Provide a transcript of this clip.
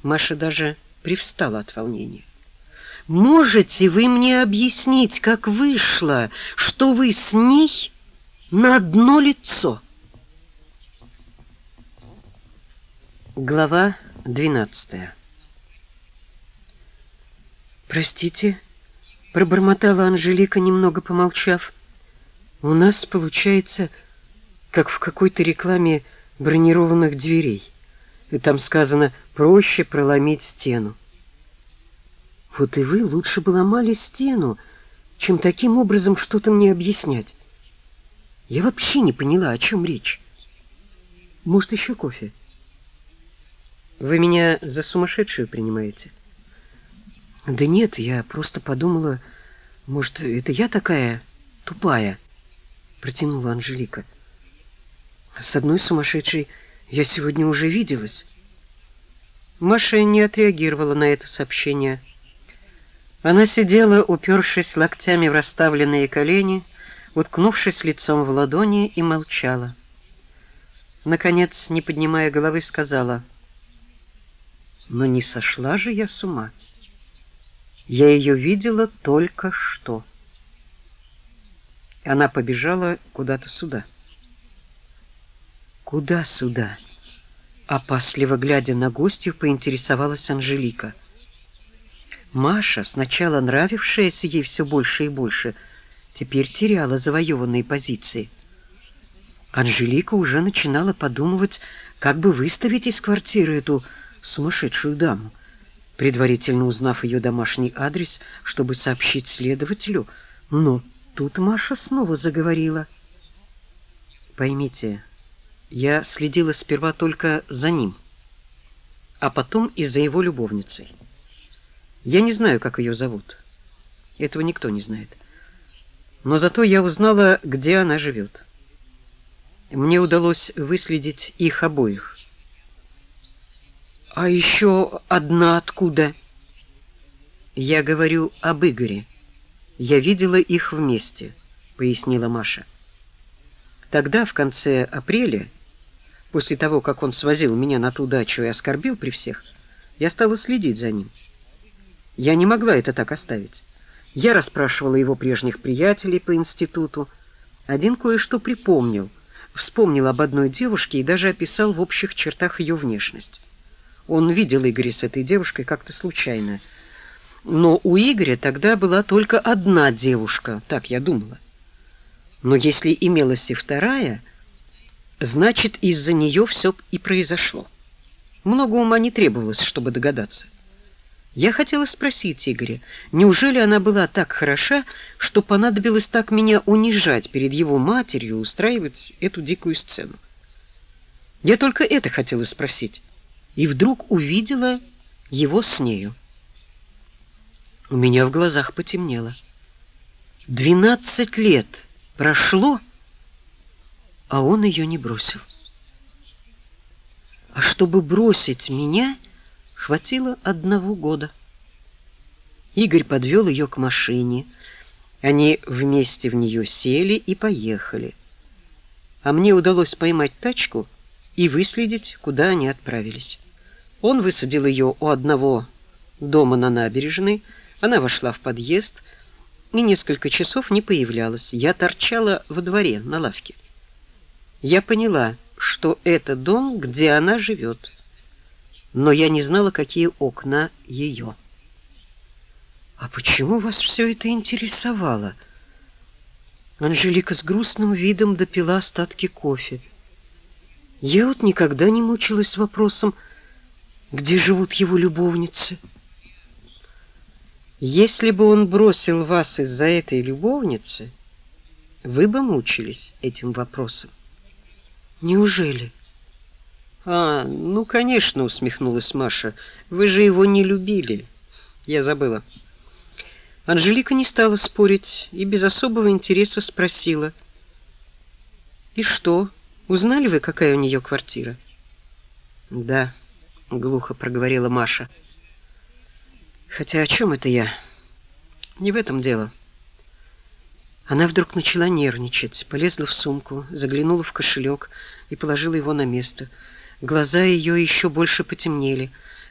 Маша даже привстала от волнения. «Можете вы мне объяснить, как вышло, что вы с ней на одно лицо?» Глава 12. «Простите», — пробормотала Анжелика, немного помолчав. «У нас получается, как в какой-то рекламе бронированных дверей. И там сказано: проще проломить стену». Вот и вы лучше бы ломали стену, чем таким образом что-то мне объяснять. Я вообще не поняла, о чем речь. Может, еще кофе? Вы меня за сумасшедшую принимаете? Да нет, я просто подумала, может, это я такая тупая, протянула Анжелика. С одной сумасшедшей я сегодня уже виделась. Маша не отреагировала на это сообщение. Она сидела, упершись локтями в расставленные колени, уткнувшись лицом в ладони, и молчала. Наконец, не поднимая головы, сказала: «Но не сошла же я с ума. Я ее видела только что». Она побежала куда-то сюда. «Куда сюда?» Опасливо глядя на гостью, поинтересовалась Анжелика. Маша, сначала нравившаяся ей все больше и больше, теперь теряла завоеванные позиции. Анжелика уже начинала подумывать, как бы выставить из квартиры эту сумасшедшую даму, предварительно узнав ее домашний адрес, чтобы сообщить следователю. Но тут Маша снова заговорила. «Поймите, я следила сперва только за ним, а потом и за его любовницей. Я не знаю, как ее зовут. Этого никто не знает. Но зато я узнала, где она живет. Мне удалось выследить их обоих». «А еще одна откуда?» «Я говорю об Игоре. Я видела их вместе», — пояснила Маша. «Тогда, в конце апреля, после того, как он свозил меня на ту дачу и оскорбил при всех, я стала следить за ним. Я не могла это так оставить. Я расспрашивала его прежних приятелей по институту. Один кое-что припомнил, вспомнил об одной девушке и даже описал в общих чертах ее внешность. Он видел Игоря с этой девушкой как-то случайно. Но у Игоря тогда была только одна девушка, так я думала. Но если имелась и вторая, значит, из-за нее все и произошло. Много ума не требовалось, чтобы догадаться. Я хотела спросить Игоря, неужели она была так хороша, что понадобилось так меня унижать перед его матерью, устраивать эту дикую сцену? Я только это хотела спросить, и вдруг увидела его с нею. У меня в глазах потемнело. 12 лет прошло, а он ее не бросил. А чтобы бросить меня, хватило 1 года. Игорь подвел ее к машине. Они вместе в нее сели и поехали. А мне удалось поймать тачку и выследить, куда они отправились. Он высадил ее у одного дома на набережной, она вошла в подъезд и несколько часов не появлялась. Я торчала во дворе на лавке. Я поняла, что это дом, где она живет, но я не знала, какие окна ее. «А почему вас все это интересовало?» Анжелика с грустным видом допила остатки кофе. «Я вот никогда не мучилась вопросом, где живут его любовницы». «Если бы он бросил вас из-за этой любовницы, вы бы мучились этим вопросом». «Неужели?» Ну, конечно», — усмехнулась Маша. «Вы же его не любили». Я забыла. Анжелика не стала спорить и без особого интереса спросила: «И что, узнали вы, какая у нее квартира?» «Да», — глухо проговорила Маша. «Хотя о чем это я? Не в этом дело». Она вдруг начала нервничать, полезла в сумку, заглянула в кошелек и положила его на место. Глаза ее еще больше потемнели.